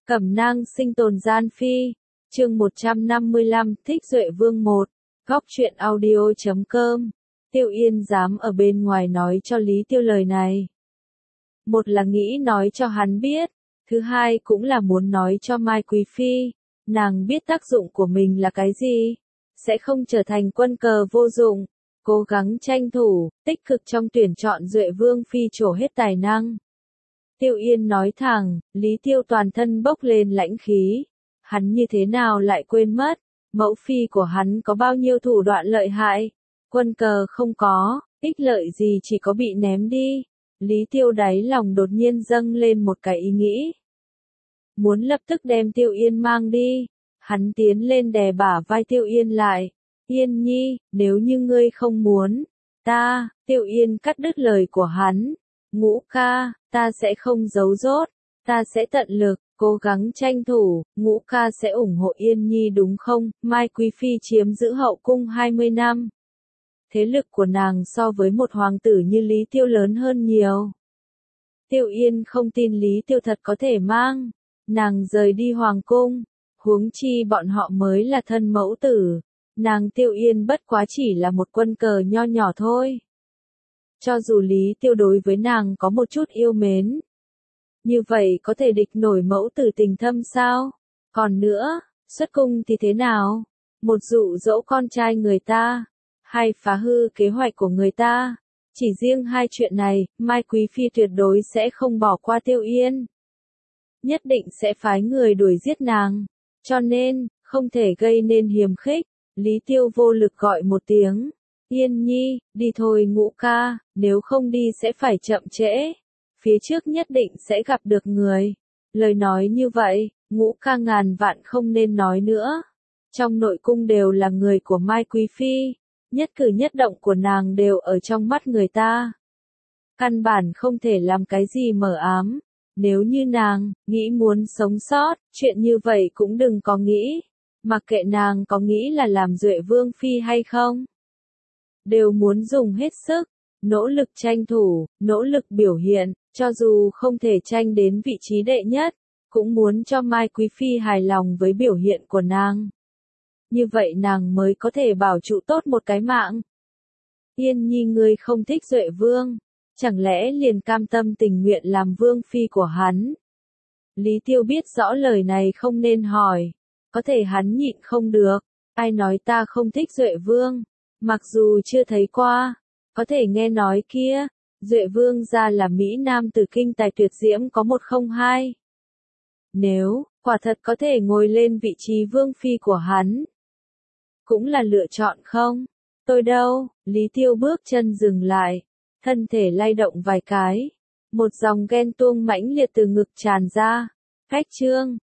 Cẩm nang sinh tồn gian phi. Chương 155, Thích Duệ Vương 1. Góc truyện audio.com. Tiêu Yên dám ở bên ngoài nói cho Lý Tiêu lời này. Một là nghĩ nói cho hắn biết, thứ hai cũng là muốn nói cho Mai Quý Phi, nàng biết tác dụng của mình là cái gì, sẽ không trở thành quân cờ vô dụng, cố gắng tranh thủ, tích cực trong tuyển chọn Duệ Vương Phi trổ hết tài năng. Tiêu Yên nói thẳng, Lý Tiêu toàn thân bốc lên lãnh khí, hắn như thế nào lại quên mất, mẫu phi của hắn có bao nhiêu thủ đoạn lợi hại, quân cờ không có, ích lợi gì chỉ có bị ném đi. Lý Tiêu đáy lòng đột nhiên dâng lên một cái ý nghĩ. Muốn lập tức đem Tiêu Yên mang đi, hắn tiến lên đè bả vai Tiêu Yên lại. Yên nhi, nếu như ngươi không muốn, Tiêu Yên cắt đứt lời của hắn. Ngũ ca, ta sẽ không giấu giốt, ta sẽ tận lực, cố gắng tranh thủ, Ngũ ca sẽ ủng hộ Yên nhi đúng không? Mai Quý Phi chiếm giữ hậu cung 20 năm. Thế lực của nàng so với một hoàng tử như Lý Tiêu lớn hơn nhiều. Tiêu Yên không tin Lý Tiêu thật có thể mang nàng rời đi hoàng cung, huống chi bọn họ mới là thân mẫu tử, nàng Tiêu Yên bất quá chỉ là một quân cờ nho nhỏ thôi. Cho dù Lý Tiêu đối với nàng có một chút yêu mến, như vậy có thể địch nổi mẫu tử tình thâm sao? Còn nữa, xuất cung thì thế nào? Một dụ dỗ con trai người ta, hay phá hư kế hoạch của người ta? Chỉ riêng hai chuyện này, Mai Quý Phi tuyệt đối sẽ không bỏ qua Tiêu Yên. Nhất định sẽ phái người đuổi giết nàng. Cho nên, không thể gây nên hiềm khích. Lý Tiêu vô lực gọi một tiếng. Yên nhi, đi thôi Ngũ ca, nếu không đi sẽ phải chậm trễ. Phía trước nhất định sẽ gặp được người. Lời nói như vậy, Ngũ ca ngàn vạn không nên nói nữa. Trong nội cung đều là người của Mai Quý Phi. Nhất cử nhất động của nàng đều ở trong mắt người ta. Căn bản không thể làm cái gì mờ ám. Nếu như nàng nghĩ muốn sống sót, chuyện như vậy cũng đừng có nghĩ. Mặc kệ nàng có nghĩ là làm Duệ Vương Phi hay không, đều muốn dùng hết sức, nỗ lực tranh thủ, nỗ lực biểu hiện, cho dù không thể tranh đến vị trí đệ nhất, cũng muốn cho Mai Quý Phi hài lòng với biểu hiện của nàng. Như vậy nàng mới có thể bảo trụ tốt một cái mạng. Yên nhi ngươi không thích Duệ Vương, chẳng lẽ liền cam tâm tình nguyện làm Vương Phi của hắn? Lý Tiêu biết rõ lời này không nên hỏi, có thể hắn nhịn không được, ai nói ta không thích Duệ Vương, mặc dù chưa thấy qua, có thể nghe nói kia, Duệ Vương ra là Mỹ Nam tử kinh tài tuyệt diễm có 102. Nếu, quả thật có thể ngồi lên vị trí Vương Phi của hắn, cũng là lựa chọn không? Tôi đâu? Lý Tiêu bước chân dừng lại, thân thể lay động vài cái, một dòng ghen tuông mãnh liệt từ ngực tràn ra. Khách trương,